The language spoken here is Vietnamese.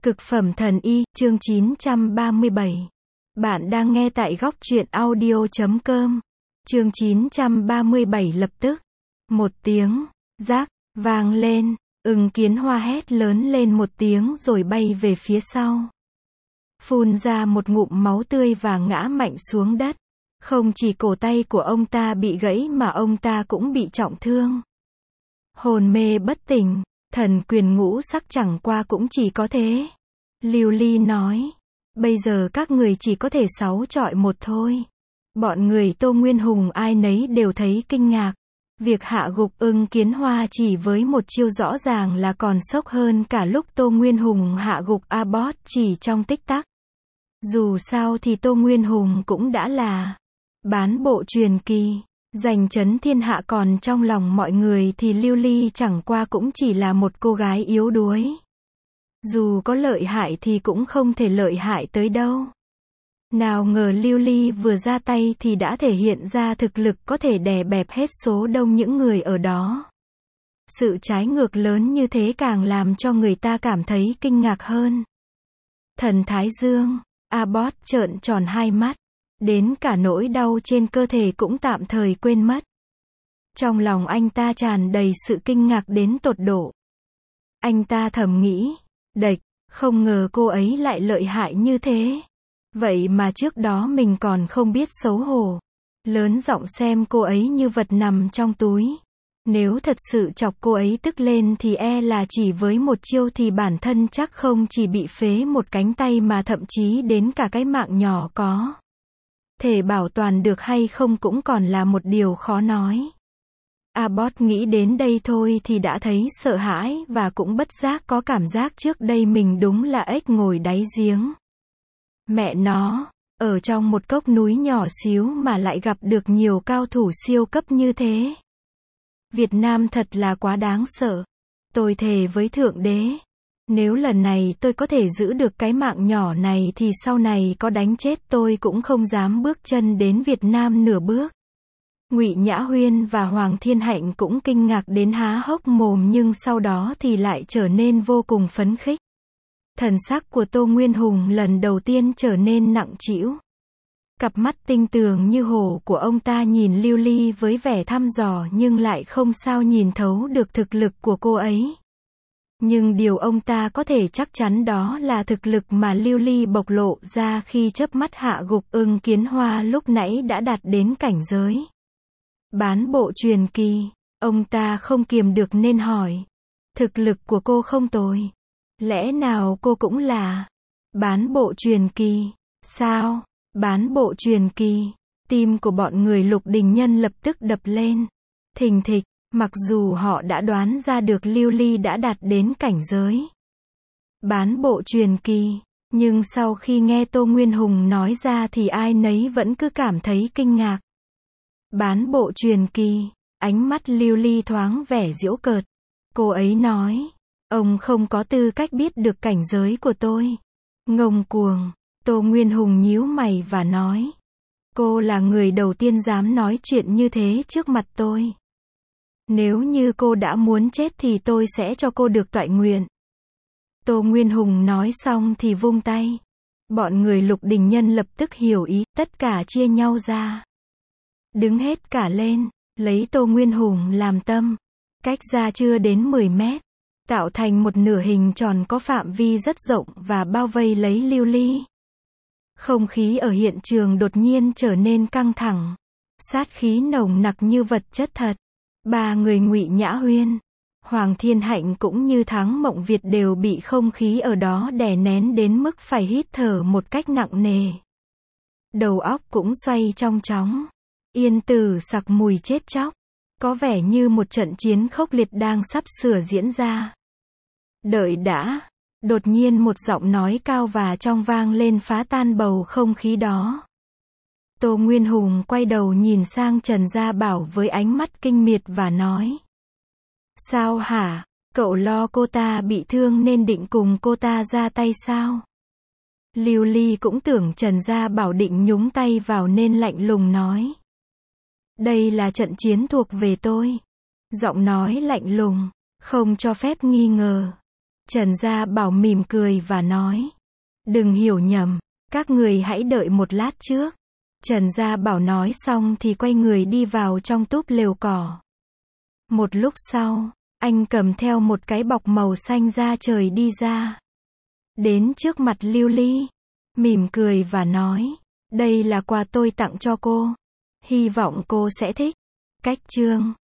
Cực phẩm thần y, chương 937. Bạn đang nghe tại góc truyện audio.com. Chương 937 lập tức. Một tiếng, rác, vang lên, Ưng Kiến Hoa hét lớn lên một tiếng rồi bay về phía sau. Phun ra một ngụm máu tươi và ngã mạnh xuống đất. Không chỉ cổ tay của ông ta bị gãy mà ông ta cũng bị trọng thương. Hồn mê bất tỉnh. Thần quyền ngũ sắc chẳng qua cũng chỉ có thế. Lưu Ly nói. Bây giờ các người chỉ có thể 6 chọi 1 thôi. Bọn người Tô Nguyên Hùng ai nấy đều thấy kinh ngạc. Việc hạ gục Ưng Kiến Hoa chỉ với một chiêu rõ ràng là còn sốc hơn cả lúc Tô Nguyên Hùng hạ gục Abbott chỉ trong tích tắc. Dù sao thì Tô Nguyên Hùng cũng đã là bán bộ truyền kỳ, giành chấn thiên hạ, còn trong lòng mọi người thì Lưu Ly chẳng qua cũng chỉ là một cô gái yếu đuối. Dù có lợi hại thì cũng không thể lợi hại tới đâu. Nào ngờ Lưu Ly vừa ra tay thì đã thể hiện ra thực lực có thể đè bẹp hết số đông những người ở đó. Sự trái ngược lớn như thế càng làm cho người ta cảm thấy kinh ngạc hơn. Thần Thái Dương, Abbott trợn tròn hai mắt. Đến cả nỗi đau trên cơ thể cũng tạm thời quên mất. Trong lòng anh ta tràn đầy sự kinh ngạc đến tột độ. Anh ta thầm nghĩ, đệch, không ngờ cô ấy lại lợi hại như thế. Vậy mà trước đó mình còn không biết xấu hổ. Lớn giọng xem cô ấy như vật nằm trong túi. Nếu thật sự chọc cô ấy tức lên thì e là chỉ với một chiêu thì bản thân chắc không chỉ bị phế một cánh tay mà thậm chí đến cả cái mạng nhỏ có thể bảo toàn được hay không cũng còn là một điều khó nói. Abbott nghĩ đến đây thôi thì đã thấy sợ hãi và cũng bất giác có cảm giác trước đây mình đúng là ếch ngồi đáy giếng. Mẹ nó, ở trong một cốc núi nhỏ xíu mà lại gặp được nhiều cao thủ siêu cấp như thế. Việt Nam thật là quá đáng sợ. Tôi thề với Thượng Đế, nếu lần này tôi có thể giữ được cái mạng nhỏ này thì sau này có đánh chết tôi cũng không dám bước chân đến Việt Nam nửa bước. Ngụy Nhã Huyên và Hoàng Thiên Hạnh cũng kinh ngạc đến há hốc mồm nhưng sau đó thì lại trở nên vô cùng phấn khích. Thần sắc của Tô Nguyên Hùng lần đầu tiên trở nên nặng trĩu. Cặp mắt tinh tường như hổ của ông ta nhìn Lưu Ly với vẻ thăm dò nhưng lại không sao nhìn thấu được thực lực của cô ấy. Nhưng điều ông ta có thể chắc chắn đó là thực lực mà Lưu Ly bộc lộ ra khi chớp mắt hạ gục Ưng Kiến Hoa lúc nãy đã đạt đến cảnh giới bán bộ truyền kỳ. Ông ta không kiềm được nên hỏi. Thực lực của cô không tồi. Lẽ nào cô cũng là bán bộ truyền kỳ? Sao? Bán bộ truyền kỳ? Tim của bọn người Lục Đình Nhân lập tức đập lên. Thình thịch, mặc dù họ đã đoán ra được Lưu Ly đã đạt đến cảnh giới bán bộ truyền kỳ, nhưng sau khi nghe Tô Nguyên Hùng nói ra thì ai nấy vẫn cứ cảm thấy kinh ngạc. Bán bộ truyền kỳ, ánh mắt Lưu Ly thoáng vẻ giễu cợt. Cô ấy nói, ông không có tư cách biết được cảnh giới của tôi. Ngông cuồng. Tô Nguyên Hùng nhíu mày và nói, cô là người đầu tiên dám nói chuyện như thế trước mặt tôi. Nếu như cô đã muốn chết thì tôi sẽ cho cô được toại nguyện. Tô Nguyên Hùng nói xong thì vung tay. Bọn người Lục Đình Nhân lập tức hiểu ý, tất cả chia nhau ra. Đứng hết cả lên, lấy Tô Nguyên Hùng làm tâm. Cách ra chưa đến 10 mét. Tạo thành một nửa hình tròn có phạm vi rất rộng và bao vây lấy Lưu Ly. Không khí ở hiện trường đột nhiên trở nên căng thẳng. Sát khí nồng nặc như vật chất thật. Ba người Ngụy Nhã Huyên, Hoàng Thiên Hạnh cũng như Thắng Mộng Việt đều bị không khí ở đó đè nén đến mức phải hít thở một cách nặng nề. Đầu óc cũng xoay trong chóng. Yên Tử sặc mùi chết chóc. Có vẻ như một trận chiến khốc liệt đang sắp sửa diễn ra. Đợi đã. Đột nhiên một giọng nói cao và trong vang lên phá tan bầu không khí đó. Tô Nguyên Hùng quay đầu nhìn sang Trần Gia Bảo với ánh mắt kinh miệt và nói. Sao hả? Cậu lo cô ta bị thương nên định cùng cô ta ra tay sao? Lưu Ly cũng tưởng Trần Gia Bảo định nhúng tay vào nên lạnh lùng nói. Đây là trận chiến thuộc về tôi. Giọng nói lạnh lùng, không cho phép nghi ngờ. Trần Gia Bảo mỉm cười và nói. Đừng hiểu nhầm, các người hãy đợi một lát trước. Trần Gia Bảo nói xong thì quay người đi vào trong túp lều cỏ. Một lúc sau, anh cầm theo một cái bọc màu xanh da trời đi ra. Đến trước mặt Lưu Ly, mỉm cười và nói. Đây là quà tôi tặng cho cô. Hy vọng cô sẽ thích. Cách chương